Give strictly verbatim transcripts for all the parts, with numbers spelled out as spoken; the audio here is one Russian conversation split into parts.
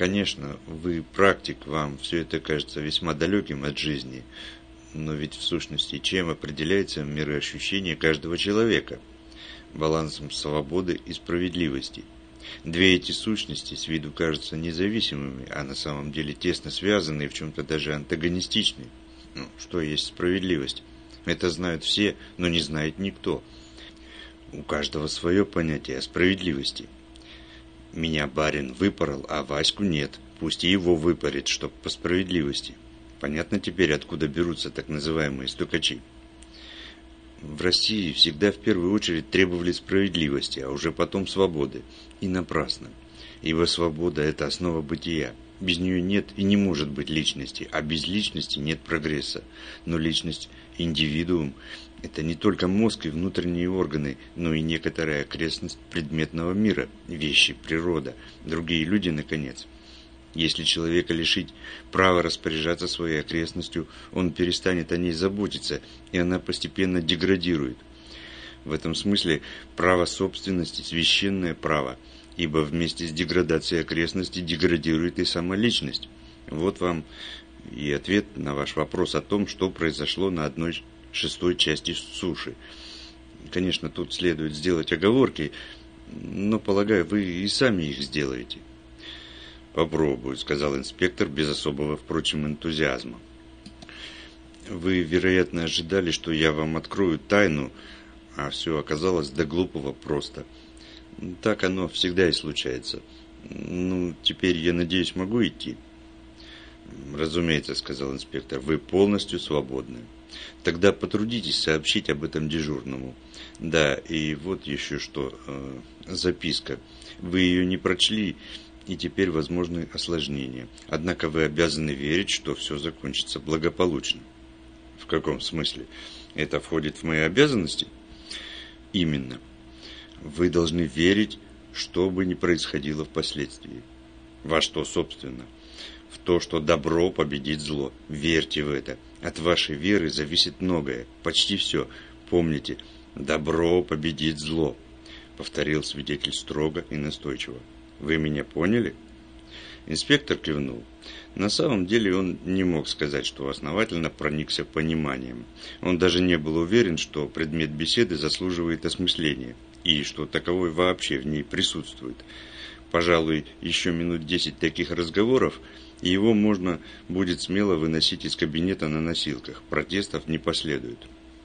Конечно, вы практик, вам все это кажется весьма далеким от жизни, но ведь в сущности чем определяется мироощущение каждого человека? Балансом свободы и справедливости. Две эти сущности с виду кажутся независимыми, а на самом деле тесно связаны и в чем-то даже антагонистичны. Ну, что есть справедливость? Это знают все, но не знает никто. У каждого свое понятие о справедливости. Меня барин выпорол, а Ваську нет. Пусть и его выпорит, чтоб по справедливости. Понятно теперь, откуда берутся так называемые стукачи. В России всегда в первую очередь требовали справедливости, а уже потом свободы. И напрасно. Ибо свобода – это основа бытия. Без нее нет и не может быть личности, а без личности нет прогресса. Но личность, индивидуум – это не только мозг и внутренние органы, но и некоторая окрестность предметного мира, вещи, природа, другие люди, наконец. Если человека лишить права распоряжаться своей окрестностью, он перестанет о ней заботиться, и она постепенно деградирует. В этом смысле право собственности – священное право, ибо вместе с деградацией окрестности деградирует и сама личность. Вот вам и ответ на ваш вопрос о том, что произошло на одной шестой части суши. Конечно, тут следует сделать оговорки, но, полагаю, вы и сами их сделаете. «Попробую», — сказал инспектор без особого, впрочем, энтузиазма. «Вы, вероятно, ожидали, что я вам открою тайну, а все оказалось до глупого просто. Так оно всегда и случается. Ну, теперь, я надеюсь, могу идти?» «Разумеется», — сказал инспектор, — «вы полностью свободны. Тогда потрудитесь сообщить об этом дежурному. Да, и вот еще что, э, записка. Вы ее не прочли, и теперь возможны осложнения. Однако вы обязаны верить, что все закончится благополучно». «В каком смысле? Это входит в мои обязанности?» «Именно. Вы должны верить, что бы ни происходило впоследствии». «Во что, собственно?» «В то, что добро победит зло. Верьте в это. От вашей веры зависит многое, почти все. Помните, добро победит зло», — повторил свидетель строго и настойчиво. «Вы меня поняли?» Инспектор кивнул. На самом деле он не мог сказать, что основательно проникся пониманием. Он даже не был уверен, что предмет беседы заслуживает осмысления, и что таковой вообще в ней присутствует. Пожалуй, еще минут десять таких разговоров, и его можно будет смело выносить из кабинета на носилках. Протестов не последует.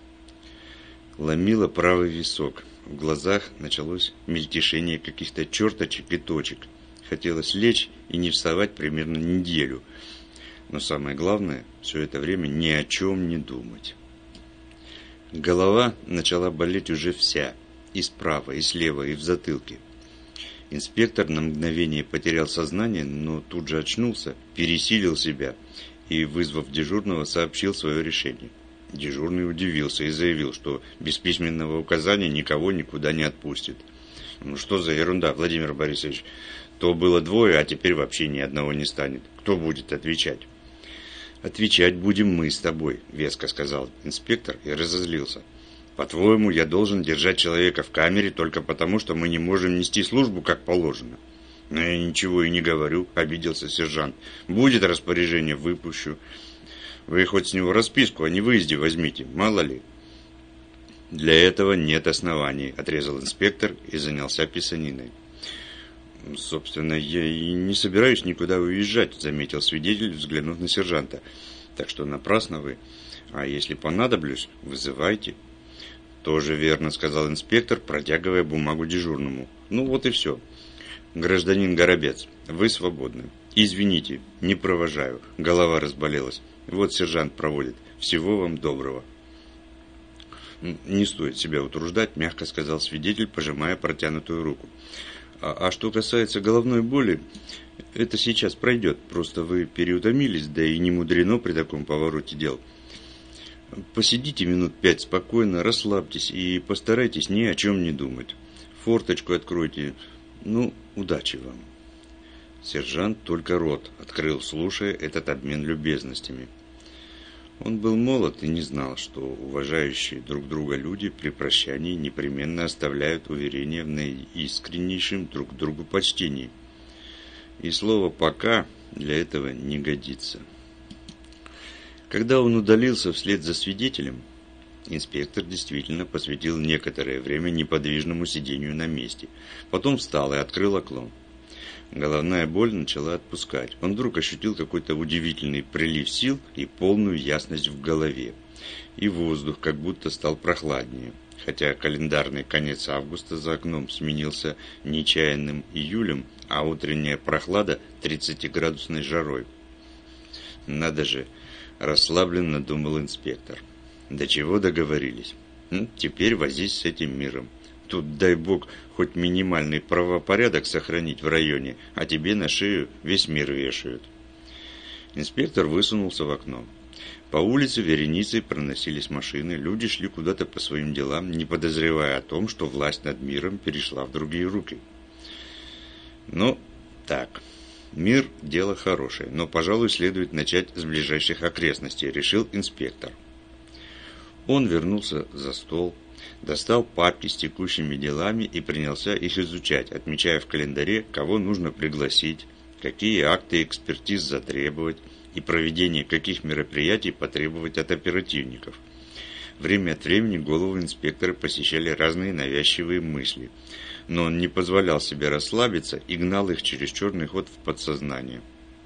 Ломило правый висок. В глазах началось мельтешение каких-то черточек и точек. Хотелось лечь и не вставать примерно неделю. Но самое главное, все это время ни о чем не думать. Голова начала болеть уже вся. И справа, и слева, и в затылке. Инспектор на мгновение потерял сознание, но тут же очнулся, пересилил себя и, вызвав дежурного, сообщил свое решение. Дежурный удивился и заявил, что без письменного указания никого никуда не отпустит. «Ну что за ерунда, Владимир Борисович? То было двое, а теперь вообще ни одного не станет. Кто будет отвечать?» «Отвечать будем мы с тобой», — веско сказал инспектор и разозлился. «По-твоему, я должен держать человека в камере только потому, что мы не можем нести службу как положено?» «Но я ничего и не говорю», — обиделся сержант. «Будет распоряжение, выпущу. Вы хоть с него расписку о невыезде возьмите, мало ли». «Для этого нет оснований», — отрезал инспектор и занялся писаниной. «Собственно, я и не собираюсь никуда уезжать», — заметил свидетель, взглянув на сержанта. «Так что напрасно вы. А если понадоблюсь, вызывайте». «Тоже верно», — сказал инспектор, протягивая бумагу дежурному. «Ну вот и все. Гражданин Горобец, вы свободны. Извините, не провожаю. Голова разболелась. Вот сержант проводит. Всего вам доброго». «Не стоит себя утруждать», — мягко сказал свидетель, пожимая протянутую руку. А, «А что касается головной боли, это сейчас пройдет. Просто вы переутомились, да и не мудрено при таком повороте дел. Посидите минут пять спокойно, расслабьтесь и постарайтесь ни о чем не думать. Форточку откройте. Ну, удачи вам». Сержант только рот открыл, слушая этот обмен любезностями. Он был молод и не знал, что уважающие друг друга люди при прощании непременно оставляют уверение в наискреннейшем друг другу почтении. И слово «пока» для этого не годится. Когда он удалился вслед за свидетелем, инспектор действительно посвятил некоторое время неподвижному сидению на месте. Потом встал и открыл окно. Головная боль начала отпускать. Он вдруг ощутил какой-то удивительный прилив сил и полную ясность в голове. И воздух как будто стал прохладнее. Хотя календарный конец августа за окном сменился нечаянным июлем, а утренняя прохлада тридцатиградусной жарой. Надо же, расслабленно думал инспектор. До чего договорились? Ну, теперь возись с этим миром. Тут, дай бог, хоть минимальный правопорядок сохранить в районе, а тебе на шею весь мир вешают. Инспектор высунулся в окно. По улице вереницей проносились машины, люди шли куда-то по своим делам, не подозревая о том, что власть над миром перешла в другие руки. Ну, так, мир – дело хорошее, но, пожалуй, следует начать с ближайших окрестностей, решил инспектор. Он вернулся за стол, достал папки с текущими делами и принялся их изучать, отмечая в календаре, кого нужно пригласить, какие акты экспертиз затребовать и проведение каких мероприятий потребовать от оперативников. Время от времени голову инспектора посещали разные навязчивые мысли, но он не позволял себе расслабиться и гнал их через черный ход в подсознание.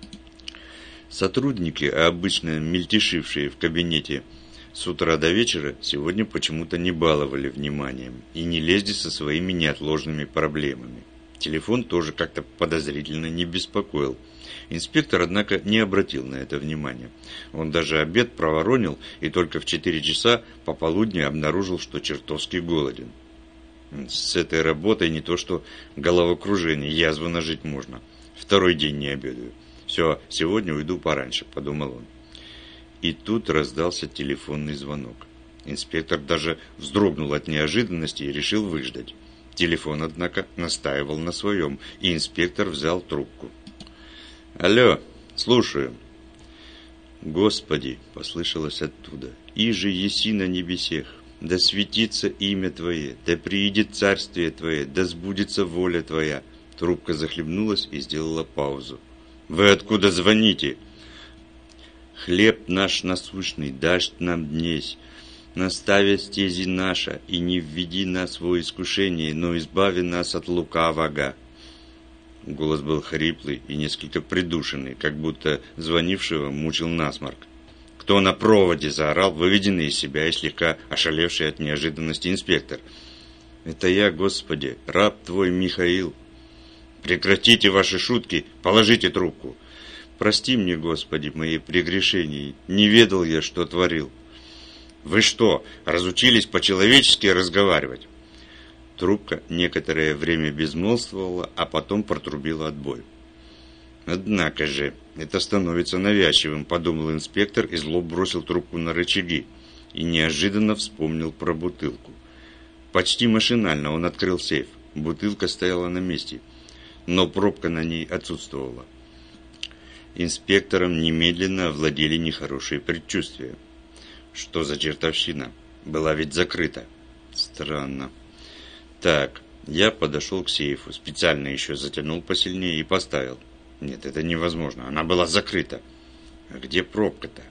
Сотрудники, обычно мельтешившие в кабинете с утра до вечера, сегодня почему-то не баловали вниманием и не лезли со своими неотложными проблемами. Телефон тоже как-то подозрительно не беспокоил. Инспектор, однако, не обратил на это внимания. Он даже обед проворонил и только в четыре часа пополудни обнаружил, что чертовски голоден. С этой работой не то что головокружение, язву нажить можно. Второй день не обедаю. Все, сегодня уйду пораньше, подумал он. И тут раздался телефонный звонок. Инспектор даже вздрогнул от неожиданности и решил выждать. Телефон, однако, настаивал на своем, и инспектор взял трубку. «Алло, слушаю». «Господи!» — послышалось оттуда. «Иже еси на небесех, да светится имя Твое, да приидет царствие Твое, да сбудется воля Твоя». Трубка захлебнулась и сделала паузу. «Вы откуда звоните?» «Хлеб наш насущный дашь нам днесь, наставя стези наша, и не введи нас во искушение, но избави нас от лукавого». Голос был хриплый и несколько придушенный, как будто звонившего мучил насморк. «Кто на проводе?» – заорал, выведенный из себя и слегка ошалевший от неожиданности инспектор. «Это я, Господи, раб Твой Михаил». «Прекратите ваши шутки, положите трубку». «Прости мне, Господи, мои прегрешения, не ведал я, что творил». «Вы что, разучились по-человечески разговаривать?» Трубка некоторое время безмолвствовала, а потом протрубила отбой. «Однако же, это становится навязчивым», – подумал инспектор и зло бросил трубку на рычаги и неожиданно вспомнил про бутылку. Почти машинально он открыл сейф. Бутылка стояла на месте, но пробка на ней отсутствовала. Инспектором немедленно овладели нехорошие предчувствия. Что за чертовщина? Была ведь закрыта. Странно. Так, я подошел к сейфу, специально еще затянул посильнее и поставил. Нет, это невозможно, она была закрыта. А где пробка-то?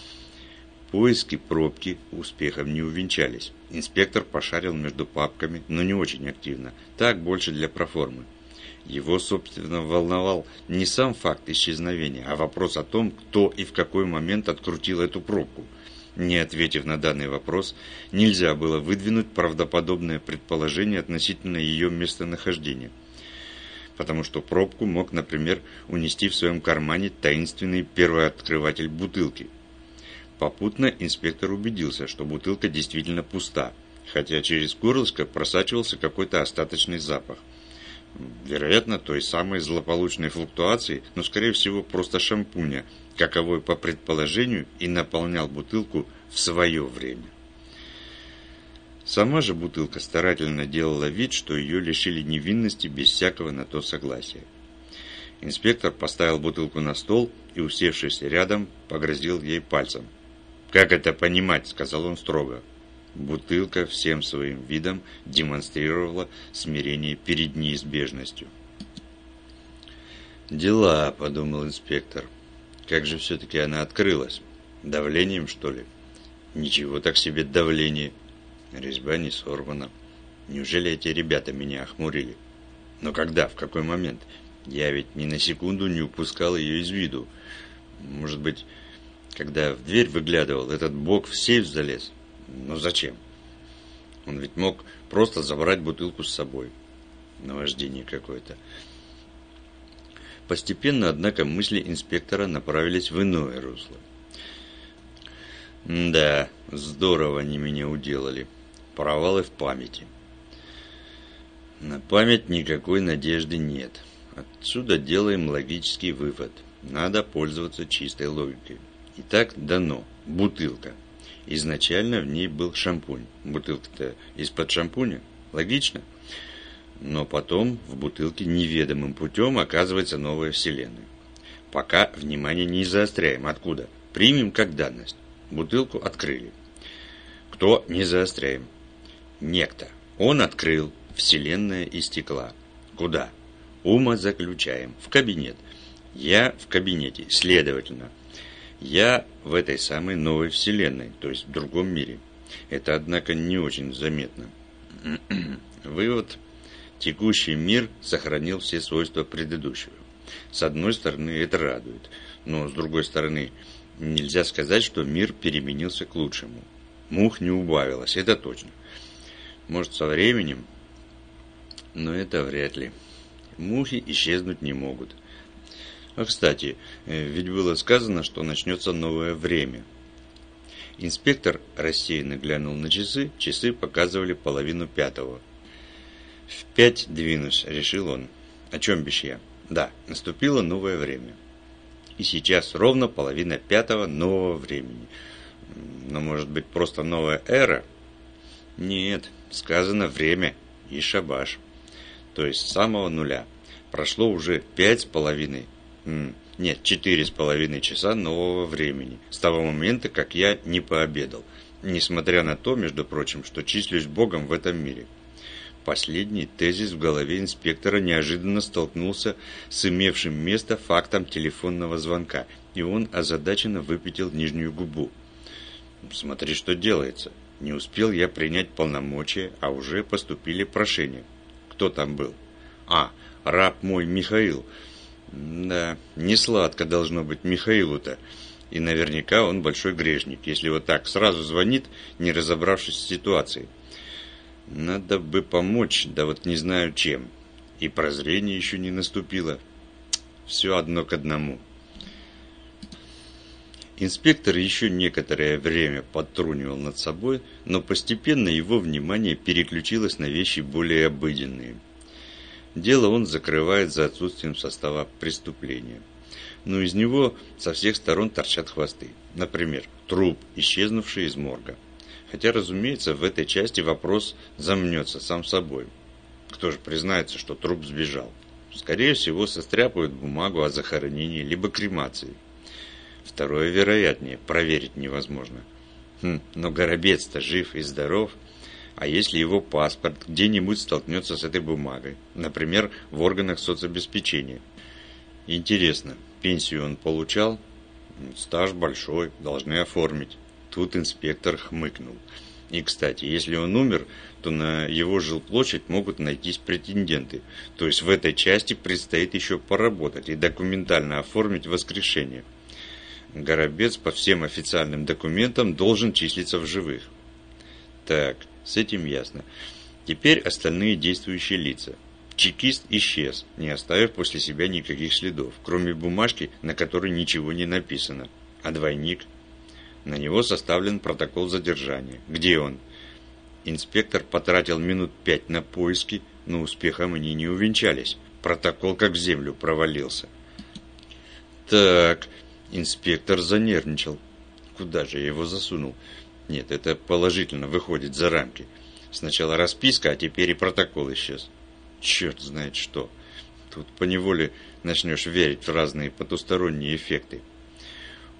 Поиски пробки успехом не увенчались. Инспектор пошарил между папками, но не очень активно. Так, больше для проформы. Его, собственно, волновал не сам факт исчезновения, а вопрос о том, кто и в какой момент открутил эту пробку. Не ответив на данный вопрос, нельзя было выдвинуть правдоподобное предположение относительно ее местонахождения. Потому что пробку мог, например, унести в своем кармане таинственный первооткрыватель бутылки. Попутно инспектор убедился, что бутылка действительно пуста, хотя через горлышко просачивался какой-то остаточный запах. Вероятно, той самой злополучной флуктуации, но, скорее всего, просто шампуня, каковой, по предположению, и наполнял бутылку в свое время. Сама же бутылка старательно делала вид, что ее лишили невинности без всякого на то согласия. Инспектор поставил бутылку на стол и, усевшись рядом, погрозил ей пальцем. «Как это понимать?» – сказал он строго. Бутылка всем своим видом демонстрировала смирение перед неизбежностью. «Дела», — подумал инспектор. «Как же все-таки она открылась? Давлением, что ли? Ничего так себе давление. Резьба не сорвана. Неужели эти ребята меня охмурили? Но когда? В какой момент? Я ведь ни на секунду не упускал ее из виду. Может быть, когда в дверь выглядывал, этот бог в сейф залез? Но зачем? Он ведь мог просто забрать бутылку с собой. Наваждение какое-то». Постепенно, однако, мысли инспектора направились в иное русло. «Да, здорово они меня уделали. Провалы в памяти. На память никакой надежды нет. Отсюда делаем логический вывод. Надо пользоваться чистой логикой. Итак, дано. Бутылка. Изначально в ней был шампунь. Бутылка-то из-под шампуня. Логично? Но потом в бутылке неведомым путем оказывается новая вселенная. Пока внимание не заостряем. Откуда? Примем как данность. Бутылку открыли. Кто? Не заостряем. Некто. Он открыл. Вселенная из стекла. Куда? Умозаключаем. В кабинет. Я в кабинете. Следовательно, я в этой самой новой вселенной, то есть в другом мире. Это, однако, не очень заметно. Вывод. Текущий мир сохранил все свойства предыдущего. С одной стороны, это радует. Но, с другой стороны, нельзя сказать, что мир переменился к лучшему. Мух не убавилось, это точно. Может, со временем? Но это вряд ли. Мухи исчезнуть не могут. А, кстати, ведь было сказано, что начнется новое время. Инспектор рассеянно глянул на часы. Часы показывали половину пятого. «В пять двинусь», — решил он. «О чем бишь я?» «Да, наступило новое время. И сейчас ровно половина пятого нового времени. Но, может быть, просто новая эра?» «Нет, сказано время и шабаш. То есть с самого нуля. Прошло уже пять с половиной, нет, четыре с половиной часа нового времени, с того момента, как я не пообедал, несмотря на то, между прочим, что числюсь Богом в этом мире». Последний тезис в голове инспектора неожиданно столкнулся с имевшим место фактом телефонного звонка, и он озадаченно выпятил нижнюю губу. «Смотри, что делается. Не успел я принять полномочия, а уже поступили прошения. Кто там был? А, раб мой Михаил. Да, не сладко должно быть Михаилу-то. И наверняка он большой грешник, если вот так сразу звонит, не разобравшись с ситуацией. Надо бы помочь, да вот не знаю чем. И прозрение еще не наступило. Все одно к одному». Инспектор еще некоторое время подтрунивал над собой, но постепенно его внимание переключилось на вещи более обыденные. Дело он закрывает за отсутствием состава преступления. Но из него со всех сторон торчат хвосты. Например, труп, исчезнувший из морга. Хотя, разумеется, в этой части вопрос замнется сам собой. Кто же признается, что труп сбежал? Скорее всего, состряпают бумагу о захоронении, либо кремации. Второе вероятнее, проверить невозможно. Хм, но Горобец-то жив и здоров. А если его паспорт где-нибудь столкнется с этой бумагой? Например, в органах соцобеспечения. Интересно, пенсию он получал? Стаж большой, должны оформить. Тут инспектор хмыкнул. И, кстати, если он умер, то на его жилплощадь могут найтись претенденты. То есть в этой части предстоит еще поработать и документально оформить воскрешение. Горобец по всем официальным документам должен числиться в живых. Так, с этим ясно. Теперь остальные действующие лица. Чекист исчез, не оставив после себя никаких следов, кроме бумажки, на которой ничего не написано. А двойник? На него составлен протокол задержания. Где он? Инспектор потратил минут пять на поиски, но успехом они не увенчались. Протокол как в землю провалился. Так, инспектор занервничал. Куда же я его засунул? Нет, это положительно выходит за рамки. Сначала расписка, а теперь и протокол исчез. Черт знает что. Тут поневоле начнешь верить в разные потусторонние эффекты.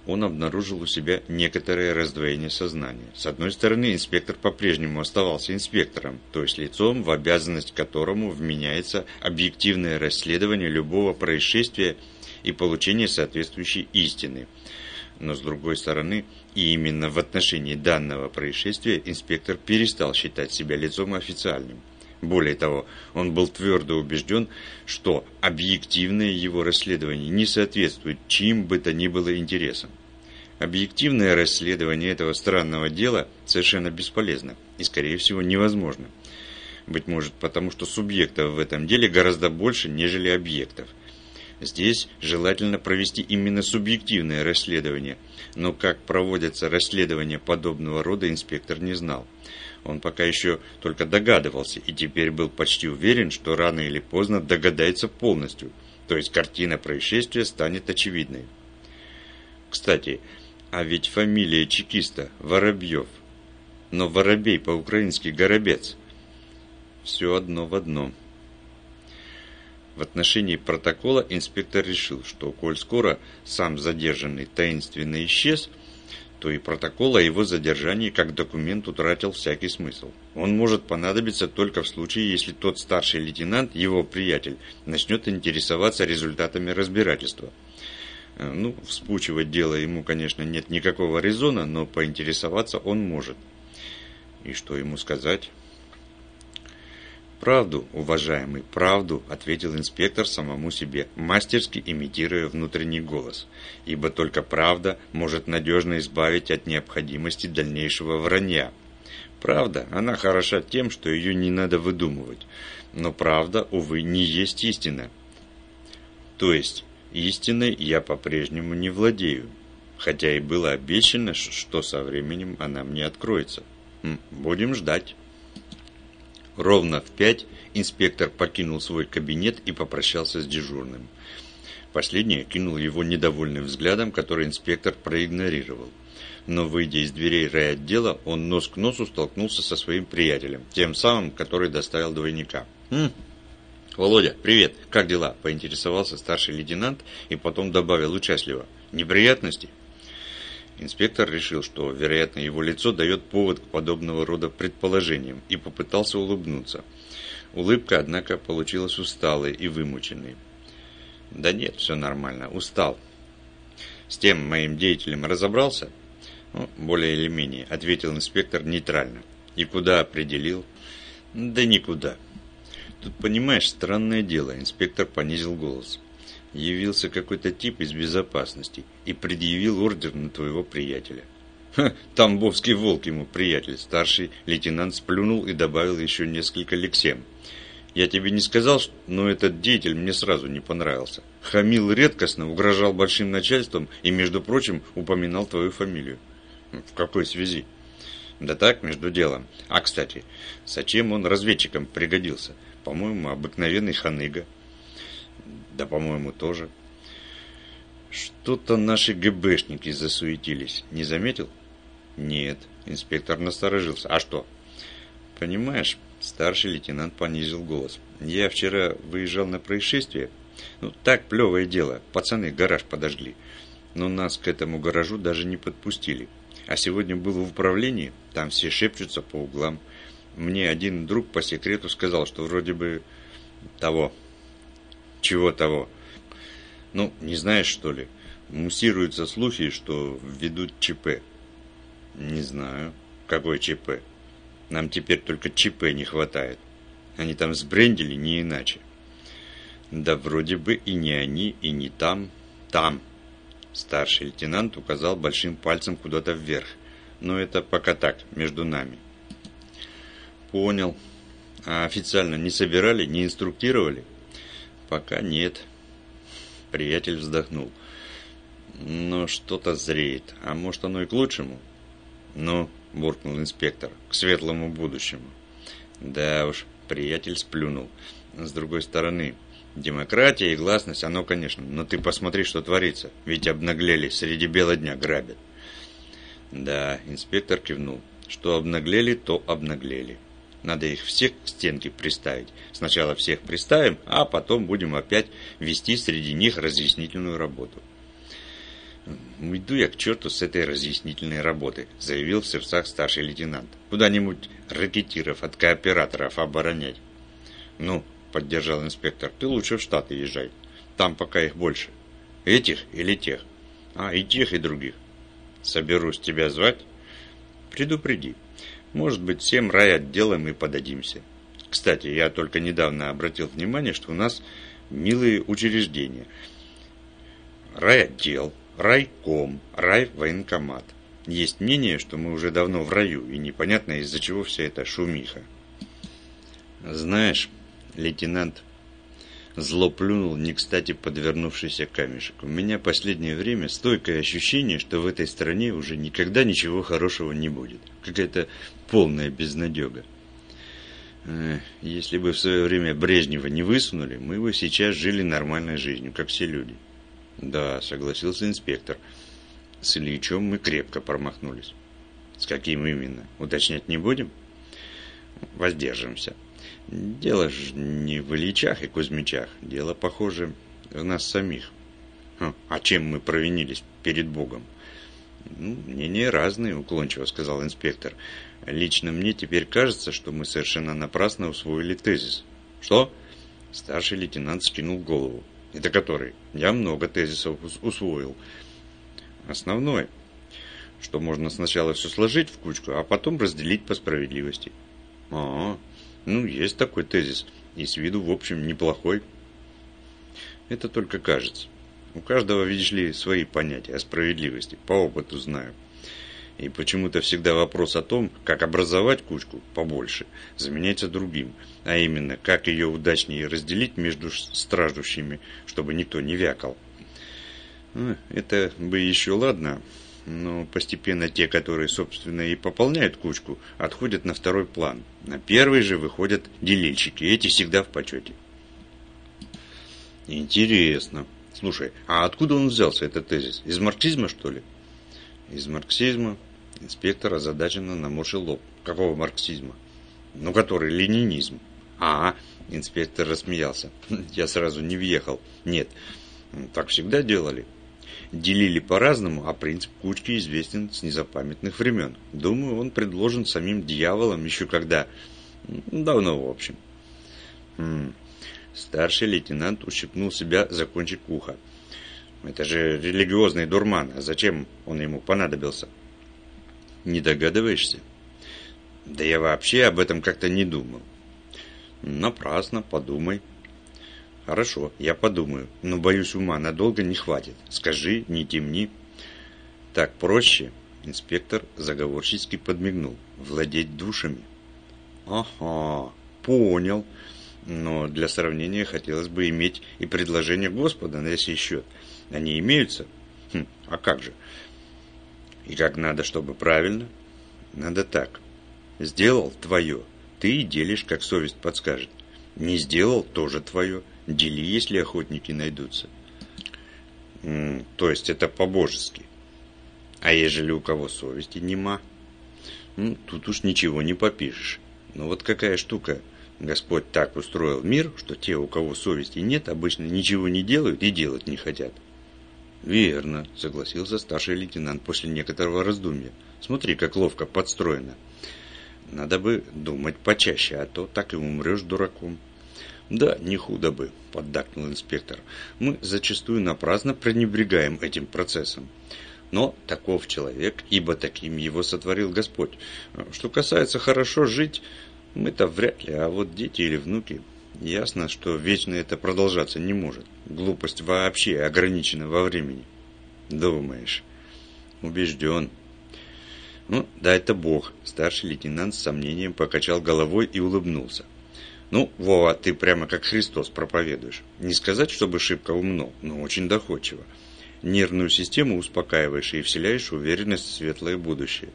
он обнаружил у себя некоторое раздвоение сознания. С одной стороны, инспектор по-прежнему оставался инспектором, то есть лицом, в обязанность которому вменяется объективное расследование любого происшествия и получение соответствующей истины. Но с другой стороны, и именно в отношении данного происшествия инспектор перестал считать себя лицом официальным. Более того, он был твердо убежден, что объективное его расследование не соответствует чьим бы то ни было интересам. Объективное расследование этого странного дела совершенно бесполезно и, скорее всего, невозможно. Быть может, потому что субъектов в этом деле гораздо больше, нежели объектов. Здесь желательно провести именно субъективное расследование, но как проводятся расследования подобного рода, инспектор не знал. Он пока еще только догадывался и теперь был почти уверен, что рано или поздно догадается полностью, то есть картина происшествия станет очевидной. Кстати, а ведь фамилия чекиста Воробьев, но Воробей по-украински Горобец. Все одно в одном. В отношении протокола инспектор решил, что коль скоро сам задержанный таинственно исчез, то и протокол о его задержании как документ утратил всякий смысл. Он может понадобиться только в случае, если тот старший лейтенант, его приятель, начнет интересоваться результатами разбирательства. Ну, вспучивать дело ему, конечно, нет никакого резона, но поинтересоваться он может. И что ему сказать? «Правду, уважаемый, правду», — ответил инспектор самому себе, мастерски имитируя внутренний голос, ибо только правда может надежно избавить от необходимости дальнейшего вранья. Правда, она хороша тем, что ее не надо выдумывать, но правда, увы, не есть истина. То есть, истиной я по-прежнему не владею, хотя и было обещано, что со временем она мне откроется. Будем ждать. Ровно в пять инспектор покинул свой кабинет и попрощался с дежурным. Последний окинул его недовольным взглядом, который инспектор проигнорировал. Но, выйдя из дверей райотдела, он нос к носу столкнулся со своим приятелем, тем самым, который доставил двойника. «Хм, Володя, привет, как дела?» – поинтересовался старший лейтенант и потом добавил участливо. «Неприятности?» Инспектор решил, что, вероятно, его лицо дает повод к подобного рода предположениям, и попытался улыбнуться. Улыбка, однако, получилась усталой и вымученной. «Да нет, все нормально, устал. С тем моим деятелем разобрался?» «Ну, более или менее», — ответил инспектор нейтрально. «И куда определил?» «Да никуда. Тут, понимаешь, странное дело», — инспектор понизил голос. «Явился какой-то тип из безопасности и предъявил ордер на твоего приятеля». «Ха, тамбовский волк ему приятель», — старший лейтенант сплюнул и добавил еще несколько лексем. «Я тебе не сказал, но этот деятель мне сразу не понравился. Хамил редкостно, угрожал большим начальством и, между прочим, упоминал твою фамилию». «В какой связи?» «Да так, между делом. А, кстати, зачем он разведчикам пригодился? По-моему, обыкновенный ханыга». «Да, по-моему, тоже». «Что-то наши ГБшники засуетились. Не заметил?» «Нет». Инспектор насторожился. «А что?» «Понимаешь», старший лейтенант понизил голос. «Я вчера выезжал на происшествие. Ну, так, плевое дело. Пацаны гараж подожгли. Но нас к этому гаражу даже не подпустили. А сегодня был в управлении. Там все шепчутся по углам. Мне один друг по секрету сказал, что вроде бы того... Чего того? Ну, не знаешь, что ли? Муссируются слухи, что ведут ЧП». «Не знаю. Какой ЧП? Нам теперь только ЧП не хватает. Они там сбрендили не иначе». «Да вроде бы и не они, и не там. Там». Старший лейтенант указал большим пальцем куда-то вверх. «Но это пока так, между нами». «Понял. А официально не собирали, не инструктировали?» «Пока нет». Приятель вздохнул. «Но что-то зреет. А может, оно и к лучшему?» «Ну», — буркнул инспектор, — «к светлому будущему». «Да уж», — приятель сплюнул. «С другой стороны, демократия и гласность, оно, конечно, но ты посмотри, что творится. Ведь обнаглели, среди бела дня грабят». «Да», — инспектор кивнул. «Что обнаглели, то обнаглели. Надо их всех к стенке приставить. Сначала всех приставим, а потом будем опять вести среди них разъяснительную работу». «Уйду я к черту с этой разъяснительной работы», — заявил в сердцах старший лейтенант. «Куда-нибудь ракетиров от кооператоров оборонять». «Ну», — поддержал инспектор, — «ты лучше в Штаты езжай. Там пока их больше». «Этих или тех?» «А, и тех, и других». «Соберусь тебя звать?» «Предупреди. Может быть, всем райотделом и подадимся. Кстати, я только недавно обратил внимание, что у нас милые учреждения. Райотдел, райком, райвоенкомат. Есть мнение, что мы уже давно в раю, и непонятно, из-за чего вся эта шумиха». «Знаешь, лейтенант», зло плюнул не кстати подвернувшийся камешек, «у меня последнее время стойкое ощущение, что в этой стране уже никогда ничего хорошего не будет. Какая-то полная безнадега. Эх, если бы в свое время Брежнева не высунули, мы бы сейчас жили нормальной жизнью, как все люди». «Да», — согласился инспектор, — «с Ильичом мы крепко промахнулись». «С каким именно? Уточнять не будем?» «Воздержимся. Дело же не в Ильичах и Кузьмичах. Дело, похоже, в нас самих». «Хм, а чем мы провинились перед Богом?» «Ну, мнения разные», — уклончиво сказал инспектор. «Лично мне теперь кажется, что мы совершенно напрасно усвоили тезис». «Что?» Старший лейтенант скинул голову. «Это который?» «Я много тезисов усвоил. Основное, что можно сначала все сложить в кучку, а потом разделить по справедливости». «А, ну, есть такой тезис. И с виду, в общем, неплохой». «Это только кажется. У каждого, видишь ли, свои понятия о справедливости. По опыту знаю. И почему-то всегда вопрос о том, как образовать кучку побольше, заменяется другим. А именно, как ее удачнее разделить между страждущими, чтобы никто не вякал. Ну, это бы еще ладно, но постепенно те, которые, собственно, и пополняют кучку, отходят на второй план. На первый же выходят делильщики. Эти всегда в почете». «Интересно. Слушай, а откуда он взялся, этот тезис? Из марксизма, что ли?» «Из марксизма». Инспектор озадаченно наморщил лоб. «Какого марксизма?» «Ну, который ленинизм». «А, инспектор рассмеялся. Я сразу не въехал. Нет, так всегда делали. Делили по-разному, а принцип кучки известен с незапамятных времен. Думаю, он предложен самим дьяволом еще когда... Давно, в общем». Хм. Старший лейтенант ущипнул себя за кончик уха. «Это же религиозный дурман, а зачем он ему понадобился?» «Не догадываешься?» «Да я вообще об этом как-то не думал». «Напрасно, подумай». «Хорошо, я подумаю, но, боюсь, ума надолго не хватит. Скажи, не темни». «Так проще?» Инспектор заговорчески подмигнул. «Владеть душами». «Ага, понял. Но для сравнения хотелось бы иметь и предложение Господа на сей счет. Они имеются? Хм, а как же? И как надо, чтобы правильно? Надо так. Сделал – твое. Ты и делишь, как совесть подскажет. Не сделал – тоже твое. Дели, если охотники найдутся». М, то есть это по-божески. А ежели у кого совести нема? Ну, тут уж ничего не попишешь. Но вот какая штука. Господь так устроил мир, что те, у кого совести нет, обычно ничего не делают и делать не хотят. «Верно», — согласился старший лейтенант после некоторого раздумья. «Смотри, как ловко подстроено. Надо бы думать почаще, а то так и умрешь дураком». «Да, не худо бы», — поддакнул инспектор. «Мы зачастую напрасно пренебрегаем этим процессом. Но таков человек, ибо таким его сотворил Господь. Что касается хорошо жить, мы-то вряд ли, а вот дети или внуки, ясно, что вечно это продолжаться не может. Глупость вообще ограничена во времени». «Думаешь?» «Убежден». «Ну, да это Бог», — старший лейтенант с сомнением покачал головой и улыбнулся. «Ну, Вова, ты прямо как Христос проповедуешь. Не сказать, чтобы шибко умно, но очень доходчиво. Нервную систему успокаиваешь и вселяешь уверенность в светлое будущее».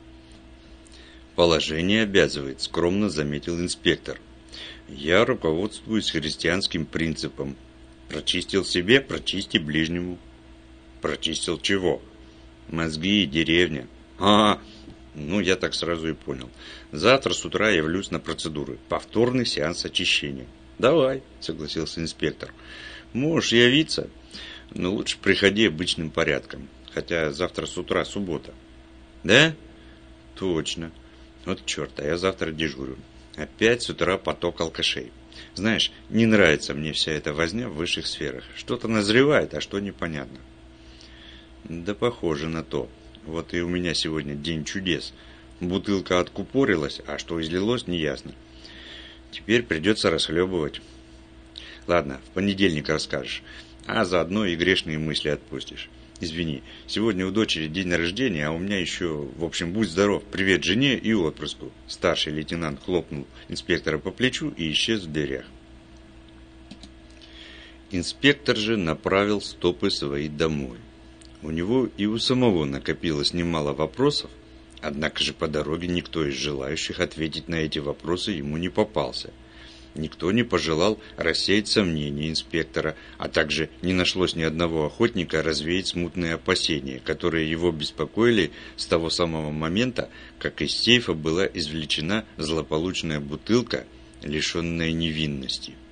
«Положение обязывает», — скромно заметил инспектор. «Я руководствуюсь христианским принципом. Прочистил себе, прочисти ближнему». «Прочистил чего?» «Мозги и деревня». «А, ну я так сразу и понял. Завтра с утра явлюсь на процедуры. Повторный сеанс очищения». «Давай», — согласился инспектор. «Можешь явиться, но лучше приходи обычным порядком. Хотя завтра с утра суббота. Да? Точно. Вот черт, а я завтра дежурю. Опять с утра поток алкашей. Знаешь, не нравится мне вся эта возня в высших сферах. Что-то назревает, а что непонятно. Да похоже на то. Вот и у меня сегодня день чудес. Бутылка откупорилась, а что излилось, неясно. Теперь придется расхлебывать. Ладно, в понедельник расскажешь. А заодно и грешные мысли отпустишь. Извини, сегодня у дочери день рождения, а у меня еще, в общем, будь здоров, привет жене и отпрыску. Старший лейтенант хлопнул инспектора по плечу и исчез в дверях. Инспектор же направил стопы свои домой. У него и у самого накопилось немало вопросов, однако же по дороге никто из желающих ответить на эти вопросы ему не попался. Никто не пожелал рассеять сомнения инспектора, а также не нашлось ни одного охотника развеять смутные опасения, которые его беспокоили с того самого момента, как из сейфа была извлечена злополучная бутылка, лишенная невинности.